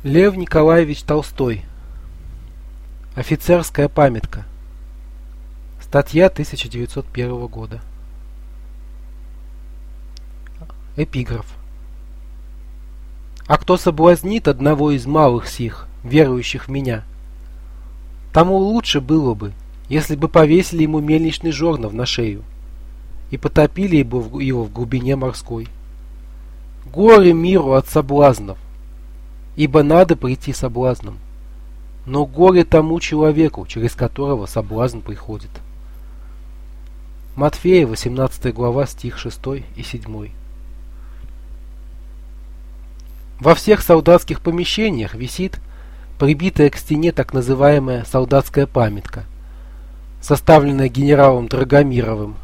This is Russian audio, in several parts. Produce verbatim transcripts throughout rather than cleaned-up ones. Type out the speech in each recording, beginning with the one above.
Лев Николаевич Толстой. Офицерская памятка. Статья тысяча девятьсот первого года. Эпиграф. А кто соблазнит одного из малых сих, верующих в меня, тому лучше было бы, если бы повесили ему мельничный жорнов на шею и потопили его в глубине морской. Горе миру от соблазнов, ибо надо прийти соблазном, но горе тому человеку, через которого соблазн приходит. Матфея, восемнадцатая глава, стих шестой и седьмой. Во всех солдатских помещениях висит прибитая к стене так называемая солдатская памятка, составленная генералом Драгомировым.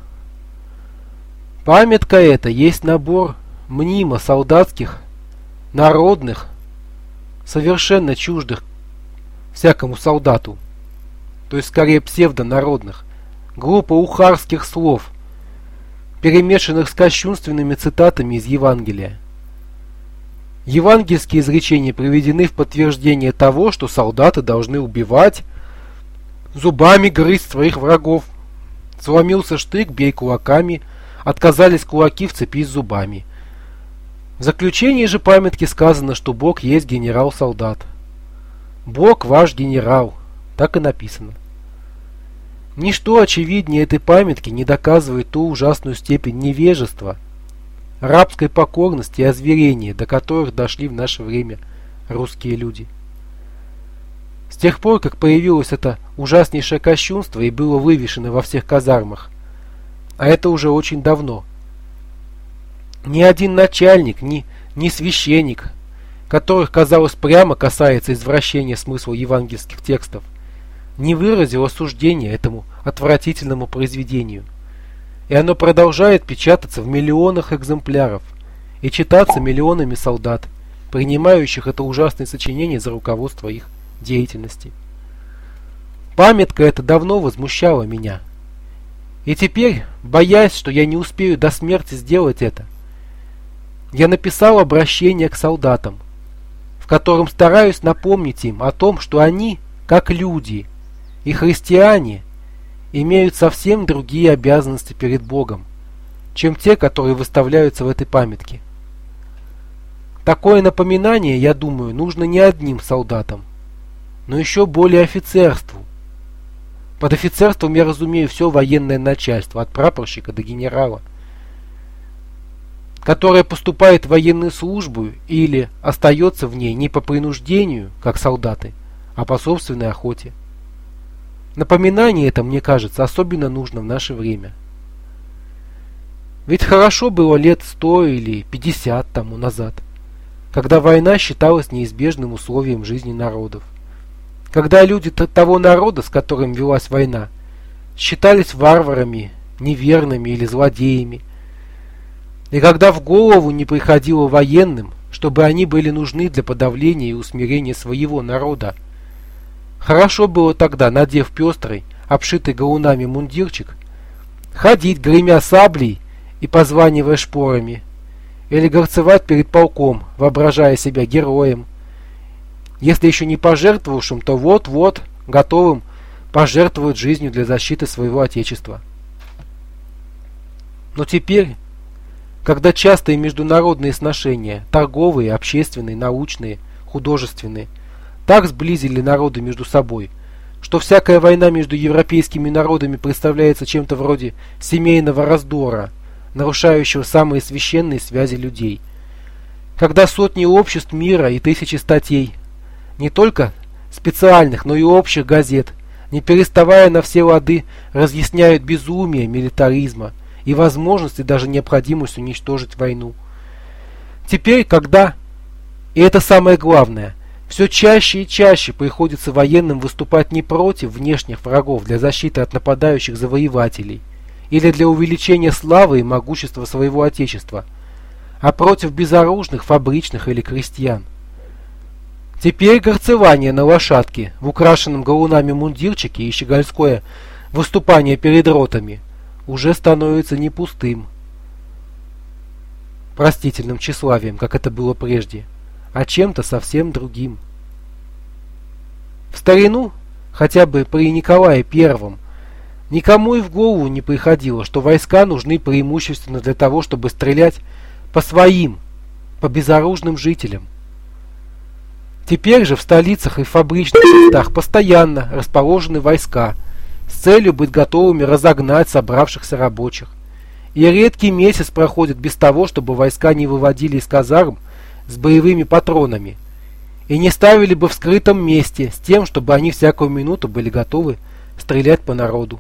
Памятка эта есть набор мнимо солдатских, народных, совершенно чуждых всякому солдату, то есть скорее псевдонародных, глупо ухарских слов, перемешанных с кощунственными цитатами из Евангелия. Евангельские изречения приведены в подтверждение того, что солдаты должны убивать, зубами грызть своих врагов. Сломился штык, бей кулаками, отказались кулаки, вцепись зубами. В заключении же памятки сказано, что Бог есть генерал-солдат. Бог ваш генерал, так и написано. Ничто очевиднее этой памятки не доказывает ту ужасную степень невежества, рабской покорности и озверения, до которых дошли в наше время русские люди. С тех пор, как появилось это ужаснейшее кощунство и было вывешено во всех казармах, а это уже очень давно, ни один начальник, ни, ни священник, которых, казалось, прямо касается извращения смысла евангельских текстов, не выразил осуждения этому отвратительному произведению. И оно продолжает печататься в миллионах экземпляров и читаться миллионами солдат, принимающих это ужасное сочинение за руководство их деятельности. Памятка эта давно возмущала меня. И теперь, боясь, что я не успею до смерти сделать это, я написал обращение к солдатам, в котором стараюсь напомнить им о том, что они, как люди и христиане, имеют совсем другие обязанности перед Богом, чем те, которые выставляются в этой памятке. Такое напоминание, я думаю, нужно не одним солдатам, но еще более офицерству. Под офицерством я разумею все военное начальство, от прапорщика до генерала, которое поступает в военную службу или остается в ней не по принуждению, как солдаты, а по собственной охоте. Напоминание это, мне кажется, особенно нужно в наше время. Ведь хорошо было лет сто или пятьдесят тому назад, когда война считалась неизбежным условием жизни народов, когда люди того народа, с которым велась война, считались варварами, неверными или злодеями, и когда в голову не приходило военным, чтобы они были нужны для подавления и усмирения своего народа. Хорошо было тогда, надев пестрый, обшитый галунами мундирчик, ходить, гремя саблей и позванивая шпорами, или горцевать перед полком, воображая себя героем, если еще не пожертвовавшим, то вот-вот готовым пожертвовать жизнью для защиты своего отечества. Но теперь, когда частые международные сношения, торговые, общественные, научные, художественные, так сблизили народы между собой, что всякая война между европейскими народами представляется чем-то вроде семейного раздора, нарушающего самые священные связи людей. Когда сотни обществ мира и тысячи статей, не только специальных, но и общих газет, не переставая на все лады, разъясняют безумие милитаризма и возможность и даже необходимость уничтожить войну. Теперь, когда, и это самое главное, все чаще и чаще приходится военным выступать не против внешних врагов для защиты от нападающих завоевателей или для увеличения славы и могущества своего отечества, а против безоружных, фабричных или крестьян. Теперь горцевание на лошадке в украшенном галунами мундирчике и щегольское выступание перед ротами уже становится не пустым, простительным тщеславием, как это было прежде, а чем-то совсем другим. В старину, хотя бы при Николае Первом, никому и в голову не приходило, что войска нужны преимущественно для того, чтобы стрелять по своим, по безоружным жителям. Теперь же в столицах и фабричных местах постоянно расположены войска с целью быть готовыми разогнать собравшихся рабочих. И редкий месяц проходит без того, чтобы войска не выводили из казарм с боевыми патронами и не ставили бы в скрытом месте с тем, чтобы они всякую минуту были готовы стрелять по народу.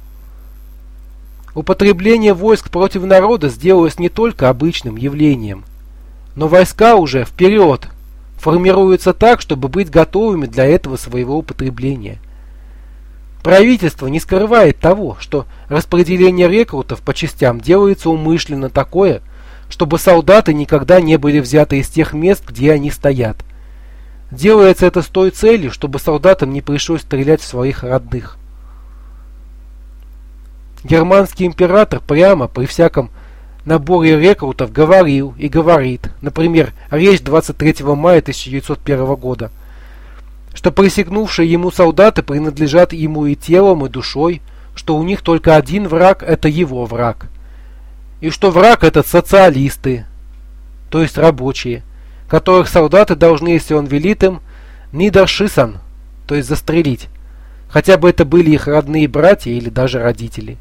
Употребление войск против народа сделалось не только обычным явлением, но войска уже вперед формируются так, чтобы быть готовыми для этого своего употребления. Правительство не скрывает того, что распределение рекрутов по частям делается умышленно такое, чтобы солдаты никогда не были взяты из тех мест, где они стоят. Делается это с той целью, чтобы солдатам не пришлось стрелять в своих родных. Германский император прямо при всяком наборе рекрутов говорил и говорит, например, речь двадцать третьего мая тысяча девятьсот первого года, что присягнувшие ему солдаты принадлежат ему и телом, и душой, что у них только один враг – это его враг, и что враг – это социалисты, то есть рабочие, которых солдаты должны, если он велит им, niederschießen, то есть застрелить, хотя бы это были их родные братья или даже родители.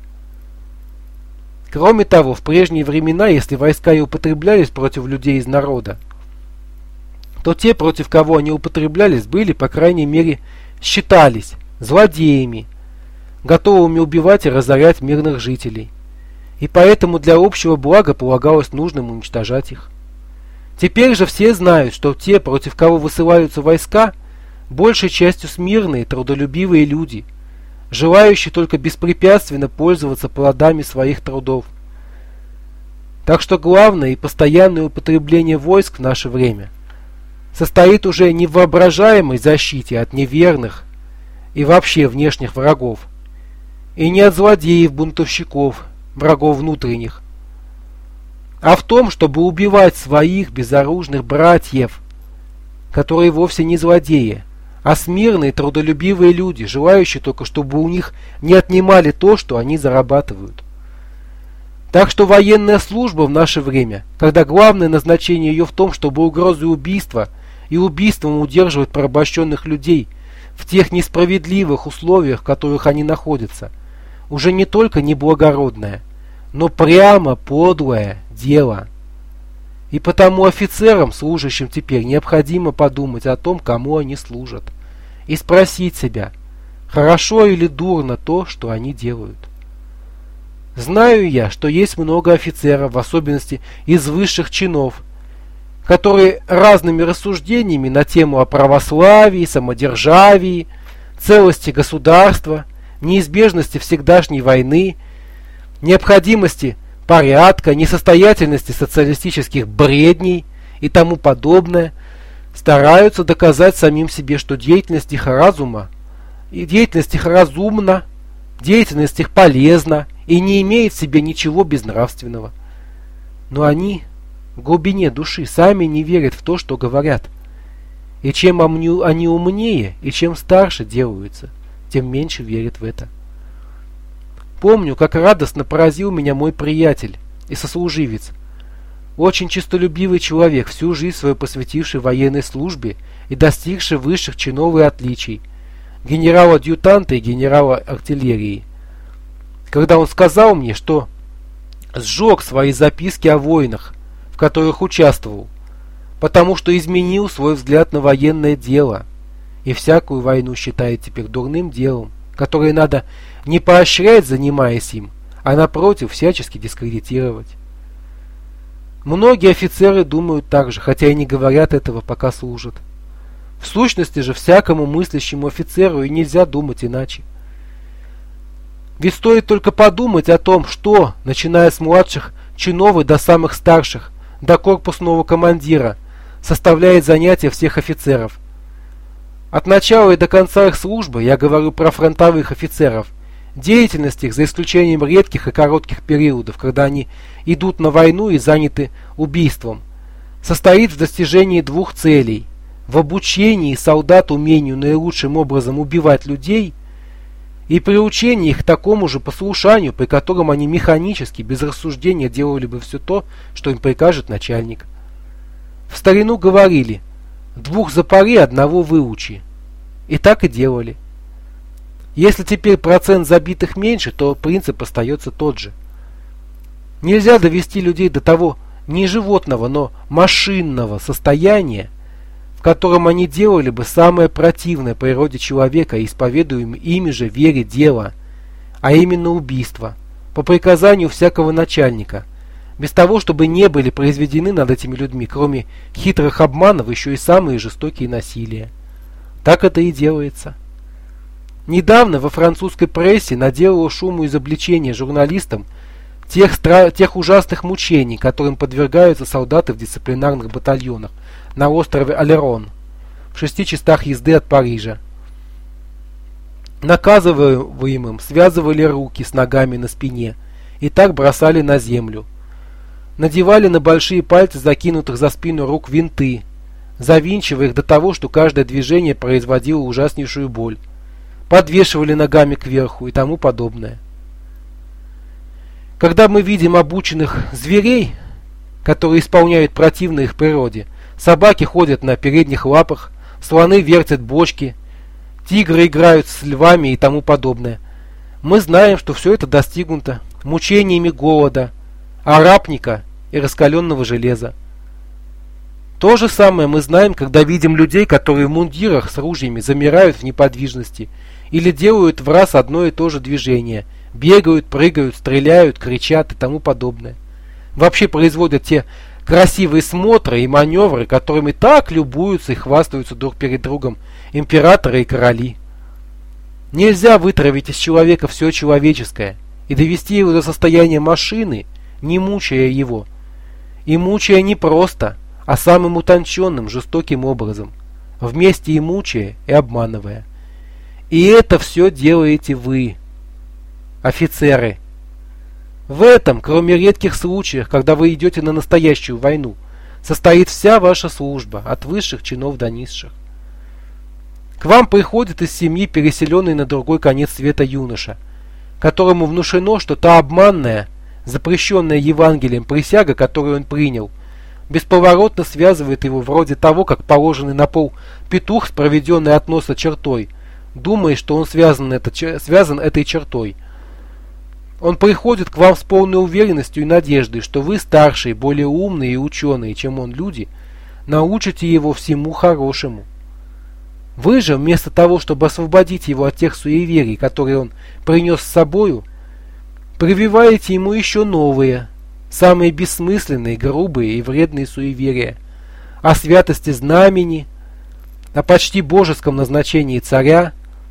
Кроме того, в прежние времена, если войска и употреблялись против людей из народа, то те, против кого они употреблялись, были, по крайней мере, считались злодеями, готовыми убивать и разорять мирных жителей. И поэтому для общего блага полагалось нужным уничтожать их. Теперь же все знают, что те, против кого высылаются войска, большей частью смирные, трудолюбивые люди, желающие только беспрепятственно пользоваться плодами своих трудов. Так что главное и постоянное употребление войск в наше время состоит уже не в воображаемой защите от неверных и вообще внешних врагов, и не от злодеев-бунтовщиков, врагов внутренних, а в том, чтобы убивать своих безоружных братьев, которые вовсе не злодеи, а смирные трудолюбивые люди, желающие только, чтобы у них не отнимали то, что они зарабатывают. Так что военная служба в наше время, когда главное назначение ее в том, чтобы угрозы убийства и убийством удерживать порабощенных людей в тех несправедливых условиях, в которых они находятся, уже не только неблагородное, но прямо подлое дело. И потому офицерам, служащим теперь, необходимо подумать о том, кому они служат, и спросить себя, хорошо или дурно то, что они делают. Знаю я, что есть много офицеров, в особенности из высших чинов, которые разными рассуждениями на тему о православии, самодержавии, целости государства, неизбежности всегдашней войны, необходимости порядка, несостоятельности социалистических бредней и тому подобное, стараются доказать самим себе, что деятельность их разума, и деятельность их разумна, деятельность их полезна и не имеет в себе ничего безнравственного. Но они в глубине души сами не верят в то, что говорят. И чем они умнее и чем старше делаются, тем меньше верят в это. Помню, как радостно поразил меня мой приятель и сослуживец, очень честолюбивый человек, всю жизнь свою посвятивший военной службе и достигший высших чинов и отличий, генерала-адъютанта и генерала артиллерии, когда он сказал мне, что сжег свои записки о войнах, в которых участвовал, потому что изменил свой взгляд на военное дело и всякую войну считает теперь дурным делом, которое надо не поощрять, занимаясь им, а напротив всячески дискредитировать. Многие офицеры думают так же, хотя и не говорят этого, пока служат. В сущности же всякому мыслящему офицеру и нельзя думать иначе. Ведь стоит только подумать о том, что, начиная с младших чинов и до самых старших, до корпусного командира, составляет занятие всех офицеров. От начала и до конца их службы, я говорю про фронтовых офицеров, деятельность их, за исключением редких и коротких периодов, когда они идут на войну и заняты убийством, состоит в достижении двух целей: в обучении солдат умению наилучшим образом убивать людей и приучении их к такому же послушанию, при котором они механически, без рассуждения делали бы все то, что им прикажет начальник. В старину говорили: двух запори, одного выучи. И так и делали. Если теперь процент забитых меньше, то принцип остается тот же. Нельзя довести людей до того не животного, но машинного состояния, в котором они делали бы самое противное природе человека, исповедуем ими же вере дело, а именно убийство, по приказанию всякого начальника, без того, чтобы не были произведены над этими людьми, кроме хитрых обманов, еще и самые жестокие насилия. Так это и делается. Недавно во французской прессе наделало шуму изобличения журналистам тех, стра... тех ужасных мучений, которым подвергаются солдаты в дисциплинарных батальонах на острове Олерон, в шести часах езды от Парижа. Наказываемым связывали руки с ногами на спине и так бросали на землю. Надевали на большие пальцы закинутых за спину рук винты, завинчивая их до того, что каждое движение производило ужаснейшую боль. Подвешивали ногами кверху и тому подобное. Когда мы видим обученных зверей, которые исполняют противно их природе, собаки ходят на передних лапах, слоны вертят бочки, тигры играют с львами и тому подобное, мы знаем, что все это достигнуто мучениями голода, арапника и раскаленного железа. То же самое мы знаем, когда видим людей, которые в мундирах с ружьями замирают в неподвижности или делают в раз одно и то же движение, бегают, прыгают, стреляют, кричат и тому подобное. Вообще производят те красивые смотры и маневры, которыми так любуются и хвастаются друг перед другом императоры и короли. Нельзя вытравить из человека все человеческое и довести его до состояния машины, не мучая его. И мучая не просто, а самым утонченным, жестоким образом, вместе и мучая, и обманывая. И это все делаете вы, офицеры. В этом, кроме редких случаев, когда вы идете на настоящую войну, состоит вся ваша служба, от высших чинов до низших. К вам приходит из семьи переселенный на другой конец света юноша, которому внушено, что та обманная, запрещенная Евангелием присяга, которую он принял, бесповоротно связывает его вроде того, как положенный на пол петух с проведенной от носа чертой, думая, что он связан, это, связан этой чертой. Он приходит к вам с полной уверенностью и надеждой, что вы старшие, более умные и ученые, чем он люди, научите его всему хорошему. Вы же, вместо того, чтобы освободить его от тех суеверий, которые он принес с собою, прививаете ему еще новые, самые бессмысленные, грубые и вредные суеверия о святости знамени, о почти божеском назначении царя,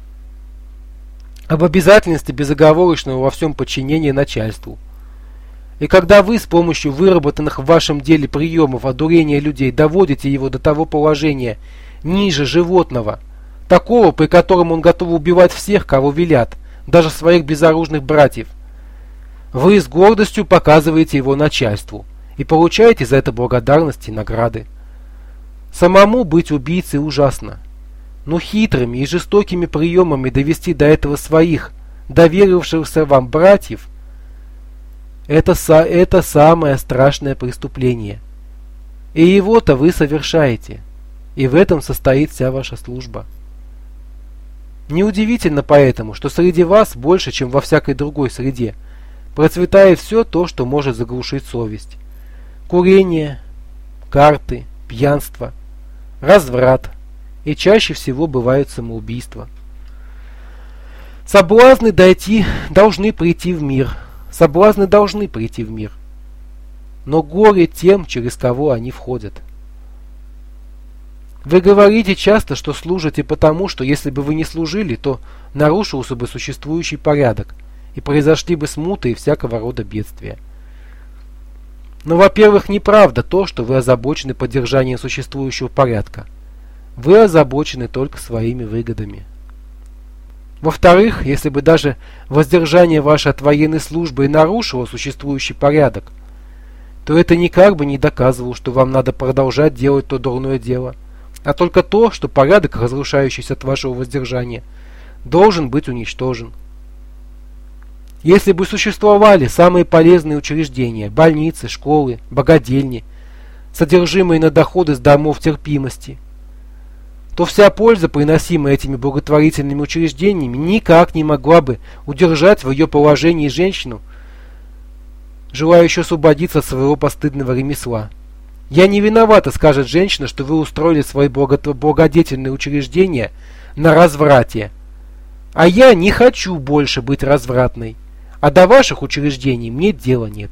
об обязательности безоговорочного во всем подчинения начальству. И когда вы с помощью выработанных в вашем деле приемов одурения людей доводите его до того положения ниже животного, такого, при котором он готов убивать всех, кого велят, даже своих безоружных братьев, вы с гордостью показываете его начальству и получаете за это благодарность и награды. Самому быть убийцей ужасно, но хитрыми и жестокими приемами довести до этого своих, доверившихся вам братьев, это, это самое страшное преступление. И его-то вы совершаете, и в этом состоит вся ваша служба. Неудивительно поэтому, что среди вас больше, чем во всякой другой среде, процветает все то, что может заглушить совесть. Курение, карты, пьянство, разврат и чаще всего бывают самоубийства. Соблазны дойти должны прийти в мир. Соблазны должны прийти в мир. Но горе тем, через кого они входят. Вы говорите часто, что служите потому, что если бы вы не служили, то нарушился бы существующий порядок, и произошли бы смуты и всякого рода бедствия. Но, во-первых, неправда то, что вы озабочены поддержанием существующего порядка. Вы озабочены только своими выгодами. Во-вторых, если бы даже воздержание ваше от военной службы и нарушило существующий порядок, то это никак бы не доказывало, что вам надо продолжать делать то дурное дело, а только то, что порядок, разрушающийся от вашего воздержания, должен быть уничтожен. Если бы существовали самые полезные учреждения, больницы, школы, богадельни, содержимые на доходы с домов терпимости, то вся польза, приносимая этими благотворительными учреждениями, никак не могла бы удержать в ее положении женщину, желающую освободиться от своего постыдного ремесла. «Я не виновата», — скажет женщина, — «что вы устроили свои благодетельные учреждения на разврате. А я не хочу больше быть развратной, а до ваших учреждений мне дела нет».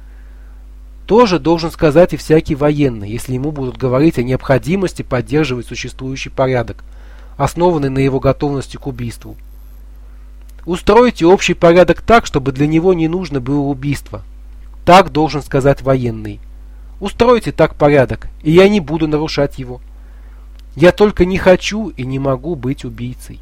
Тоже должен сказать и всякий военный, если ему будут говорить о необходимости поддерживать существующий порядок, основанный на его готовности к убийству. Устройте общий порядок так, чтобы для него не нужно было убийство. Так должен сказать военный. Устройте так порядок, и я не буду нарушать его. Я только не хочу и не могу быть убийцей.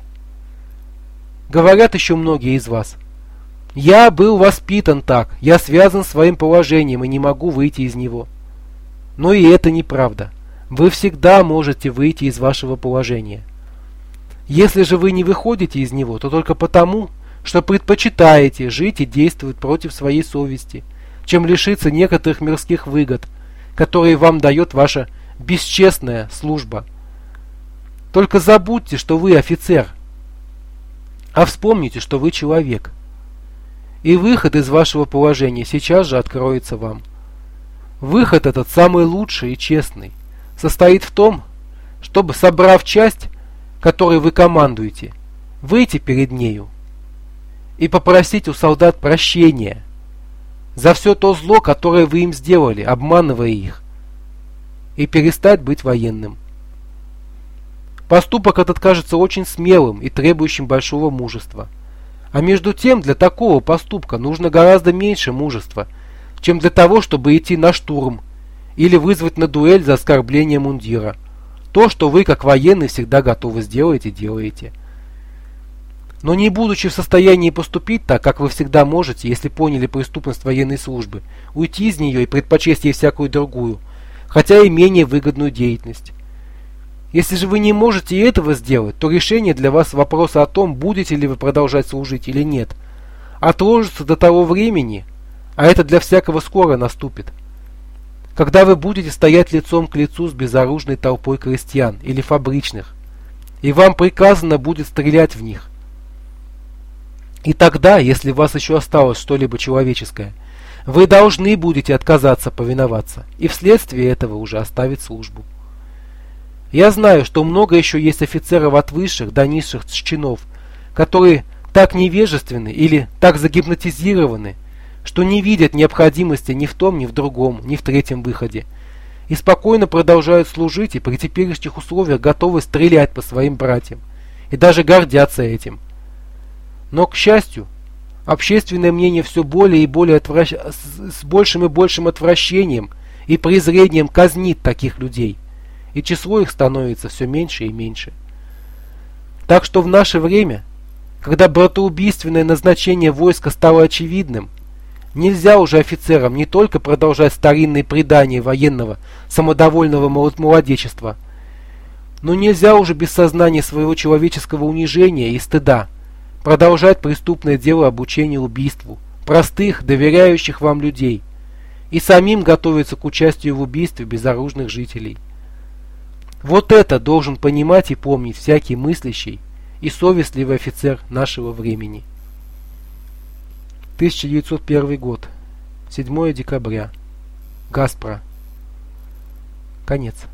Говорят еще многие из вас: «Я был воспитан так, я связан своим положением и не могу выйти из него». Но и это неправда. Вы всегда можете выйти из вашего положения. Если же вы не выходите из него, то только потому, что предпочитаете жить и действовать против своей совести, чем лишиться некоторых мирских выгод, которые вам дает ваша бесчестная служба. Только забудьте, что вы офицер, а вспомните, что вы человек. И выход из вашего положения сейчас же откроется вам. Выход этот самый лучший и честный. Состоит в том, чтобы, собрав часть, которой вы командуете, выйти перед нею и попросить у солдат прощения за все то зло, которое вы им сделали, обманывая их, и перестать быть военным. Поступок этот кажется очень смелым и требующим большого мужества. А между тем, для такого поступка нужно гораздо меньше мужества, чем для того, чтобы идти на штурм или вызвать на дуэль за оскорбление мундира. То, что вы, как военный, всегда готовы сделать и делаете. Но не будучи в состоянии поступить так, как вы всегда можете, если поняли преступность военной службы, уйти из нее и предпочесть ей всякую другую, хотя и менее выгодную деятельность. Если же вы не можете этого сделать, то решение для вас вопроса о том, будете ли вы продолжать служить или нет, отложится до того времени, а это для всякого скоро наступит, когда вы будете стоять лицом к лицу с безоружной толпой крестьян или фабричных, и вам приказано будет стрелять в них. И тогда, если у вас еще осталось что-либо человеческое, вы должны будете отказаться повиноваться и вследствие этого уже оставить службу. Я знаю, что много еще есть офицеров от высших до низших чинов, которые так невежественны или так загипнотизированы, что не видят необходимости ни в том, ни в другом, ни в третьем выходе, и спокойно продолжают служить и при теперешних условиях готовы стрелять по своим братьям, и даже гордятся этим. Но, к счастью, общественное мнение все более и более отвращ... с большим и большим отвращением и презрением казнит таких людей, и число их становится все меньше и меньше. Так что в наше время, когда братоубийственное назначение войска стало очевидным, нельзя уже офицерам не только продолжать старинные предания военного самодовольного молодечества, но нельзя уже без сознания своего человеческого унижения и стыда продолжать преступное дело обучения убийству простых, доверяющих вам людей, и самим готовиться к участию в убийстве безоружных жителей. Вот это должен понимать и помнить всякий мыслящий и совестливый офицер нашего времени. тысяча девятьсот первый год. седьмое декабря. Гаспро. Конец.